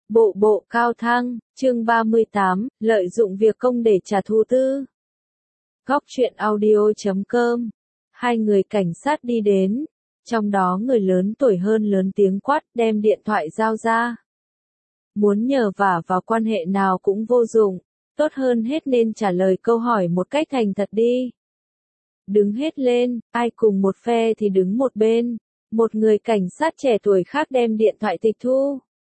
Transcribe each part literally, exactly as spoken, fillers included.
Bộ bộ cao thăng, chương ba mươi tám, lợi dụng việc công để trả thù tư. Góc truyện audio chấm com. Hai người cảnh sát đi đến, trong đó người lớn tuổi hơn lớn tiếng quát đem điện thoại giao ra. Muốn nhờ vả vào quan hệ nào cũng vô dụng, tốt hơn hết nên trả lời câu hỏi một cách thành thật đi. Đứng hết lên, ai cùng một phe thì đứng một bên. Một người cảnh sát trẻ tuổi khác đem điện thoại tịch thu,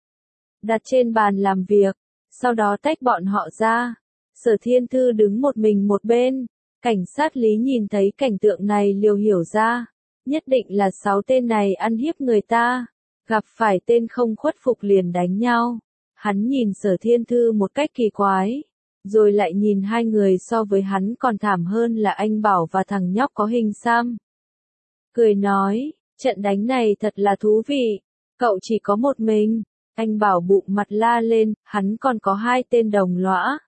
đặt trên bàn làm việc, sau đó tách bọn họ ra. Sở Thiên Thư đứng một mình một bên. Cảnh sát Lý nhìn thấy cảnh tượng này liều hiểu ra, nhất định là sáu tên này ăn hiếp người ta, gặp phải tên không khuất phục liền đánh nhau. Hắn nhìn Sở Thiên Thư một cách kỳ quái, rồi lại nhìn hai người so với hắn còn thảm hơn là anh Bảo và thằng nhóc có hình xăm. Cười nói, trận đánh này thật là thú vị, cậu chỉ có một mình. Anh Bảo bụng mặt la lên, hắn còn có hai tên đồng lõa.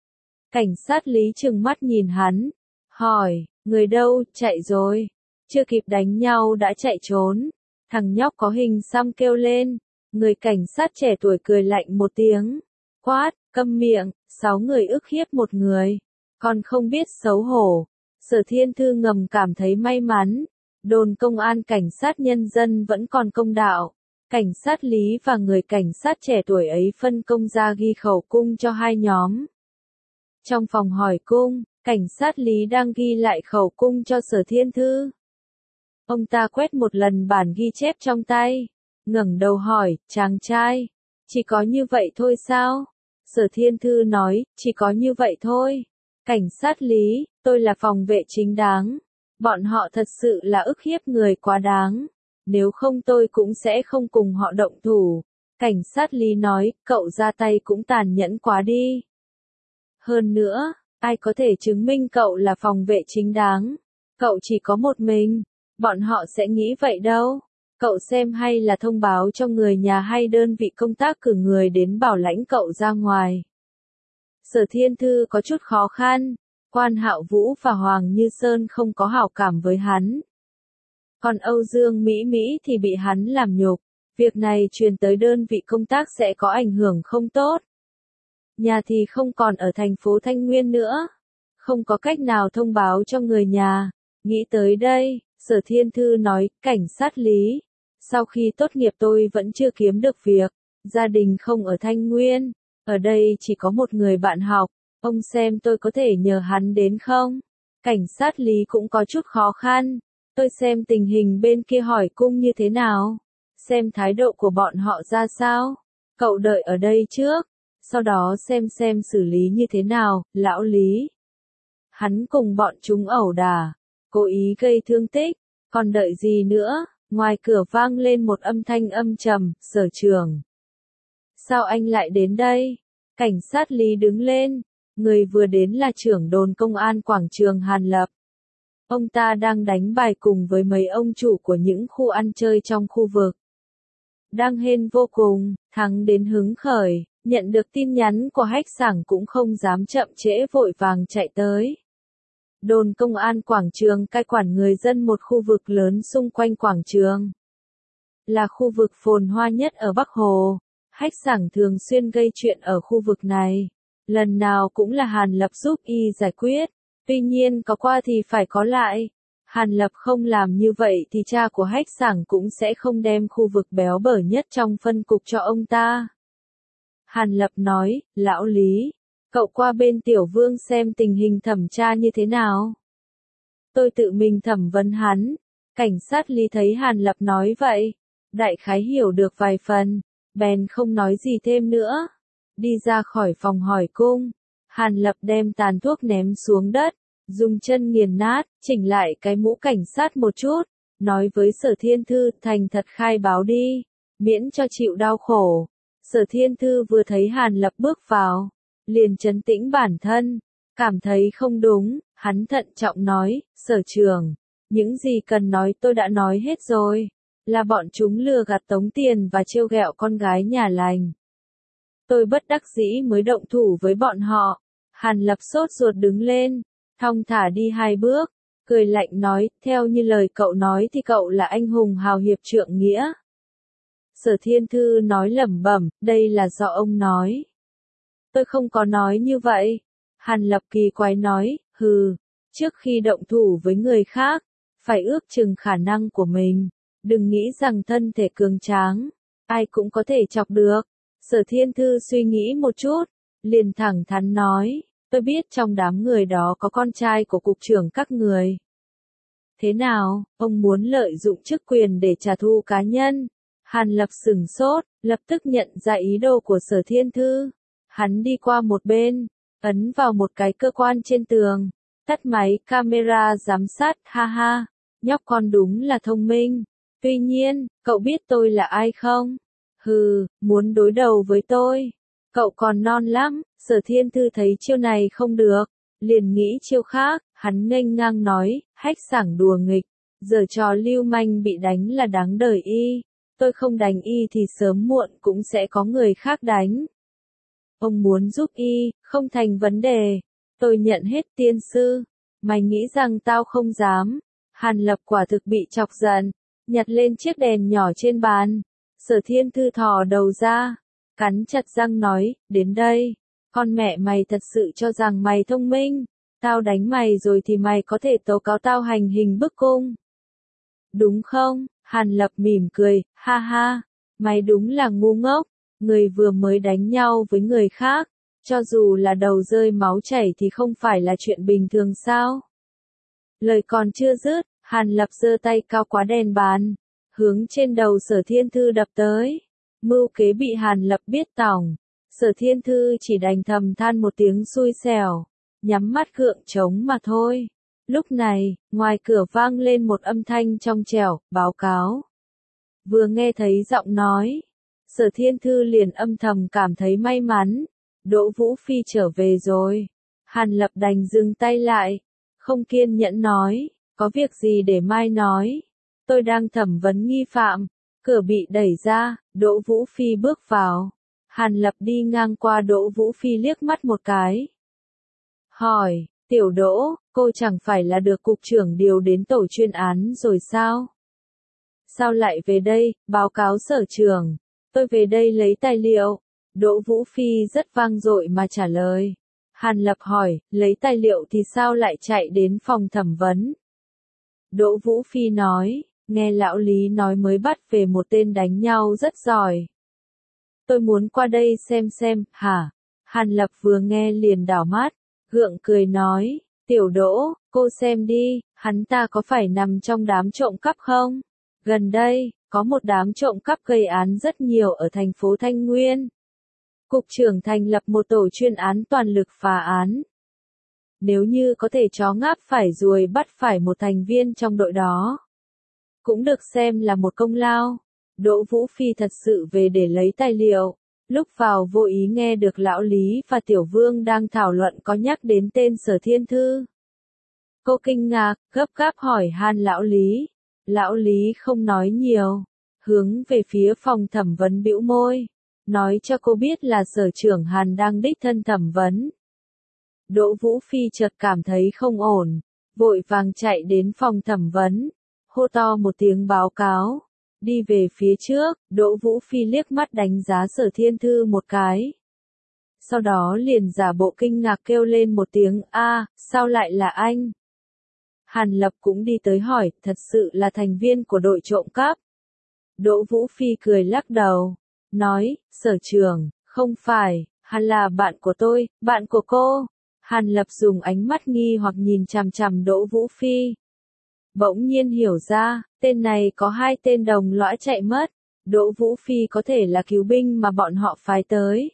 Cảnh sát Lý trừng mắt nhìn hắn, hỏi, người đâu, chạy rồi. Chưa kịp đánh nhau đã chạy trốn. Thằng nhóc có hình xăm kêu lên. Người cảnh sát trẻ tuổi cười lạnh một tiếng, quát, câm miệng, sáu người ức hiếp một người, còn không biết xấu hổ. Sở Thiên Thư ngầm cảm thấy may mắn, đồn công an cảnh sát nhân dân vẫn còn công đạo. Cảnh sát Lý và người cảnh sát trẻ tuổi ấy phân công ra ghi khẩu cung cho hai nhóm. Trong phòng hỏi cung, cảnh sát Lý đang ghi lại khẩu cung cho Sở Thiên Thư. Ông ta quét một lần bản ghi chép trong tay, ngẩng đầu hỏi, chàng trai, chỉ có như vậy thôi sao? Sở Thiên Thư nói, chỉ có như vậy thôi. Cảnh sát Lý, tôi là phòng vệ chính đáng. Bọn họ thật sự là ức hiếp người quá đáng. Nếu không tôi cũng sẽ không cùng họ động thủ. Cảnh sát Lý nói, cậu ra tay cũng tàn nhẫn quá đi. Hơn nữa, ai có thể chứng minh cậu là phòng vệ chính đáng? Cậu chỉ có một mình. Bọn họ sẽ nghĩ vậy đâu. Cậu xem hay là thông báo cho người nhà hay đơn vị công tác cử người đến bảo lãnh cậu ra ngoài. Sở Thiên Thư có chút khó khăn. Quan Hạo Vũ và Hoàng Như Sơn không có hảo cảm với hắn. Còn Âu Dương Mỹ Mỹ thì bị hắn làm nhục. Việc này truyền tới đơn vị công tác sẽ có ảnh hưởng không tốt. Nhà thì không còn ở thành phố Thanh Nguyên nữa. Không có cách nào thông báo cho người nhà. Nghĩ tới đây, Sở Thiên Thư nói, cảnh sát Lý. Sau khi tốt nghiệp tôi vẫn chưa kiếm được việc. Gia đình không ở Thanh Nguyên. Ở đây chỉ có một người bạn học. Ông xem tôi có thể nhờ hắn đến không? Cảnh sát Lý cũng có chút khó khăn. Tôi xem tình hình bên kia hỏi cung như thế nào. Xem thái độ của bọn họ ra sao. Cậu đợi ở đây trước. Sau đó xem xem xử lý như thế nào, lão Lý. Hắn cùng bọn chúng ẩu đả. Cố ý gây thương tích. Còn đợi gì nữa? Ngoài cửa vang lên một âm thanh âm trầm, Sở trưởng. Sao anh lại đến đây? Cảnh sát Lý đứng lên. Người vừa đến là trưởng đồn công an quảng trường Hàn Lập. Ông ta đang đánh bài cùng với mấy ông chủ của những khu ăn chơi trong khu vực. Đang hên vô cùng, thắng đến hứng khởi, nhận được tin nhắn của Hách Sảng cũng không dám chậm trễ vội vàng chạy tới. Đồn công an quảng trường cai quản người dân một khu vực lớn xung quanh quảng trường. Là khu vực phồn hoa nhất ở Bắc Hồ. Hách Sảng thường xuyên gây chuyện ở khu vực này. Lần nào cũng là Hàn Lập giúp y giải quyết. Tuy nhiên có qua thì phải có lại. Hàn Lập không làm như vậy thì cha của Hách Sảng cũng sẽ không đem khu vực béo bở nhất trong phân cục cho ông ta. Hàn Lập nói, lão Lý, cậu qua bên Tiểu Vương xem tình hình thẩm tra như thế nào. Tôi tự mình thẩm vấn hắn. Cảnh sát Lý thấy Hàn Lập nói vậy. Đại khái hiểu được vài phần. Bèn không nói gì thêm nữa. Đi ra khỏi phòng hỏi cung. Hàn Lập đem tàn thuốc ném xuống đất. Dùng chân nghiền nát, chỉnh lại cái mũ cảnh sát một chút. Nói với Sở Thiên Thư, thành thật khai báo đi. Miễn cho chịu đau khổ. Sở Thiên Thư vừa thấy Hàn Lập bước vào. Liền trấn tĩnh bản thân. Cảm thấy không đúng. Hắn thận trọng nói, Sở trưởng. Những gì cần nói tôi đã nói hết rồi. Là bọn chúng lừa gạt tống tiền và trêu ghẹo con gái nhà lành. Tôi bất đắc dĩ mới động thủ với bọn họ. Hàn Lập sốt ruột đứng lên, thong thả đi hai bước, cười lạnh nói, theo như lời cậu nói thì cậu là anh hùng hào hiệp trượng nghĩa. Sở Thiên Thư nói lẩm bẩm, đây là do ông nói. Tôi không có nói như vậy. Hàn Lập kỳ quái nói, hừ, trước khi động thủ với người khác, phải ước chừng khả năng của mình. Đừng nghĩ rằng thân thể cường tráng, ai cũng có thể chọc được. Sở Thiên Thư suy nghĩ một chút, liền thẳng thắn nói, tôi biết trong đám người đó có con trai của cục trưởng các người. Thế nào, ông muốn lợi dụng chức quyền để trả thù cá nhân? Hàn Lập sửng sốt, lập tức nhận ra ý đồ của Sở Thiên Thư. Hắn đi qua một bên, ấn vào một cái cơ quan trên tường, tắt máy camera giám sát, ha ha, nhóc con đúng là thông minh. Tuy nhiên, cậu biết tôi là ai không? Hừ, muốn đối đầu với tôi. Cậu còn non lắm. Sở Thiên Thư thấy chiêu này không được, liền nghĩ chiêu khác, hắn nghênh ngang nói, hách sảng đùa nghịch, giờ trò lưu manh bị đánh là đáng đời y, tôi không đánh y thì sớm muộn cũng sẽ có người khác đánh. Ông muốn giúp y, không thành vấn đề, tôi nhận hết tiên sư, mày nghĩ rằng tao không dám. Hàn Lập quả thực bị chọc giận, nhặt lên chiếc đèn nhỏ trên bàn. Sở Thiên Thư thò đầu ra, cắn chặt răng nói, đến đây, con mẹ mày thật sự cho rằng mày thông minh, tao đánh mày rồi thì mày có thể tố cáo tao hành hình bức cung. Đúng không? Hàn Lập mỉm cười, ha ha, mày đúng là ngu ngốc, người vừa mới đánh nhau với người khác, cho dù là đầu rơi máu chảy thì không phải là chuyện bình thường sao? Lời còn chưa dứt, Hàn Lập giơ tay cao quá đèn bàn, hướng trên đầu Sở Thiên Thư đập tới. Mưu kế bị Hàn Lập biết tỏng, Sở Thiên Thư chỉ đành thầm than một tiếng xui xẻo, nhắm mắt gượng trống mà thôi. Lúc này, ngoài cửa vang lên một âm thanh trong trẻo, báo cáo. Vừa nghe thấy giọng nói, Sở Thiên Thư liền âm thầm cảm thấy may mắn, Đỗ Vũ Phi trở về rồi. Hàn Lập đành dừng tay lại, không kiên nhẫn nói, có việc gì để mai nói, tôi đang thẩm vấn nghi phạm. Cửa bị đẩy ra, Đỗ Vũ Phi bước vào. Hàn Lập đi ngang qua Đỗ Vũ Phi liếc mắt một cái. Hỏi, tiểu Đỗ, cô chẳng phải là được cục trưởng điều đến tổ chuyên án rồi sao? Sao lại về đây, báo cáo sở trưởng, tôi về đây lấy tài liệu. Đỗ Vũ Phi rất vang dội mà trả lời. Hàn Lập hỏi, lấy tài liệu thì sao lại chạy đến phòng thẩm vấn? Đỗ Vũ Phi nói, nghe lão Lý nói mới bắt về một tên đánh nhau rất giỏi. Tôi muốn qua đây xem xem, hả? Hàn Lập vừa nghe liền đảo mắt, gượng cười nói, tiểu Đỗ, cô xem đi, hắn ta có phải nằm trong đám trộm cắp không? Gần đây, có một đám trộm cắp gây án rất nhiều ở thành phố Thanh Nguyên. Cục trưởng thành lập một tổ chuyên án toàn lực phá án. Nếu như có thể chó ngáp phải ruồi bắt phải một thành viên trong đội đó, cũng được xem là một công lao. Đỗ Vũ Phi thật sự về để lấy tài liệu, lúc vào vô ý nghe được lão Lý và Tiểu Vương đang thảo luận có nhắc đến tên Sở Thiên Thư. Cô kinh ngạc, gấp gáp hỏi han lão Lý. Lão Lý không nói nhiều, hướng về phía phòng thẩm vấn bĩu môi, nói cho cô biết là sở trưởng Hàn đang đích thân thẩm vấn. Đỗ Vũ Phi chợt cảm thấy không ổn, vội vàng chạy đến phòng thẩm vấn, hô to một tiếng báo cáo, đi về phía trước. Đỗ Vũ Phi liếc mắt đánh giá Sở Thiên Thư một cái. Sau đó liền giả bộ kinh ngạc kêu lên một tiếng, a, sao lại là anh? Hàn Lập cũng đi tới hỏi, thật sự là thành viên của đội trộm cắp. Đỗ Vũ Phi cười lắc đầu, nói, sở trưởng, không phải, hắn là bạn của tôi, bạn của cô. Hàn Lập dùng ánh mắt nghi hoặc nhìn chằm chằm Đỗ Vũ Phi. Bỗng nhiên hiểu ra, tên này có hai tên đồng lõa chạy mất, Đỗ Vũ Phi có thể là cứu binh mà bọn họ phái tới.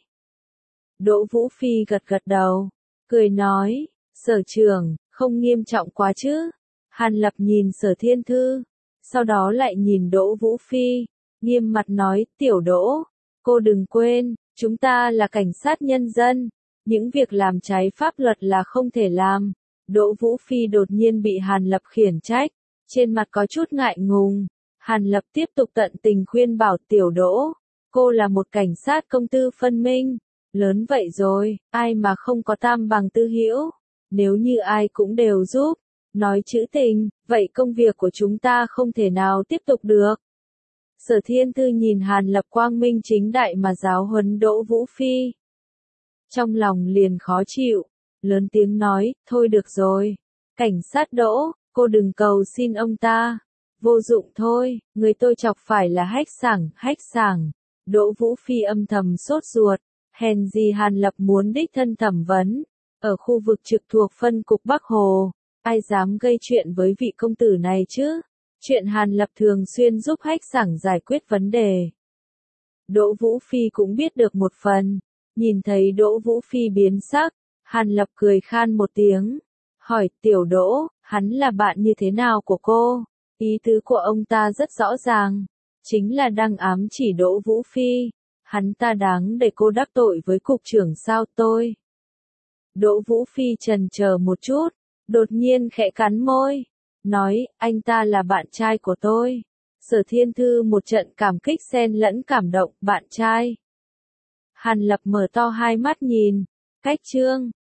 Đỗ Vũ Phi gật gật đầu, cười nói, sở trưởng, không nghiêm trọng quá chứ. Hàn Lập nhìn Sở Thiên Thư, sau đó lại nhìn Đỗ Vũ Phi, nghiêm mặt nói, tiểu Đỗ, cô đừng quên, chúng ta là cảnh sát nhân dân, những việc làm trái pháp luật là không thể làm. Đỗ Vũ Phi đột nhiên bị Hàn Lập khiển trách, trên mặt có chút ngại ngùng. Hàn Lập tiếp tục tận tình khuyên bảo tiểu Đỗ, cô là một cảnh sát công tư phân minh, lớn vậy rồi, ai mà không có tam bằng tư hữu, nếu như ai cũng đều giúp, nói chữ tình, vậy công việc của chúng ta không thể nào tiếp tục được. Sở Thiên Thư nhìn Hàn Lập quang minh chính đại mà giáo huấn Đỗ Vũ Phi. Trong lòng liền khó chịu, lớn tiếng nói, thôi được rồi. Cảnh sát Đỗ, cô đừng cầu xin ông ta. Vô dụng thôi, người tôi chọc phải là hách sảng, hách sảng. Đỗ Vũ Phi âm thầm sốt ruột, hèn gì Hàn Lập muốn đích thân thẩm vấn. Ở khu vực trực thuộc phân cục Bắc Hồ, ai dám gây chuyện với vị công tử này chứ? Chuyện Hàn Lập thường xuyên giúp hách sảng giải quyết vấn đề. Đỗ Vũ Phi cũng biết được một phần, nhìn thấy Đỗ Vũ Phi biến sắc, Hàn Lập cười khan một tiếng, hỏi tiểu Đỗ, hắn là bạn như thế nào của cô? Ý tứ của ông ta rất rõ ràng, chính là đang ám chỉ Đỗ Vũ Phi, hắn ta đáng để cô đắc tội với cục trưởng sao tôi. Đỗ Vũ Phi chần chờ một chút, đột nhiên khẽ cắn môi, nói, anh ta là bạn trai của tôi. Sở Thiên Thư một trận cảm kích xen lẫn cảm động, bạn trai. Hàn Lập mở to hai mắt nhìn, cách trương,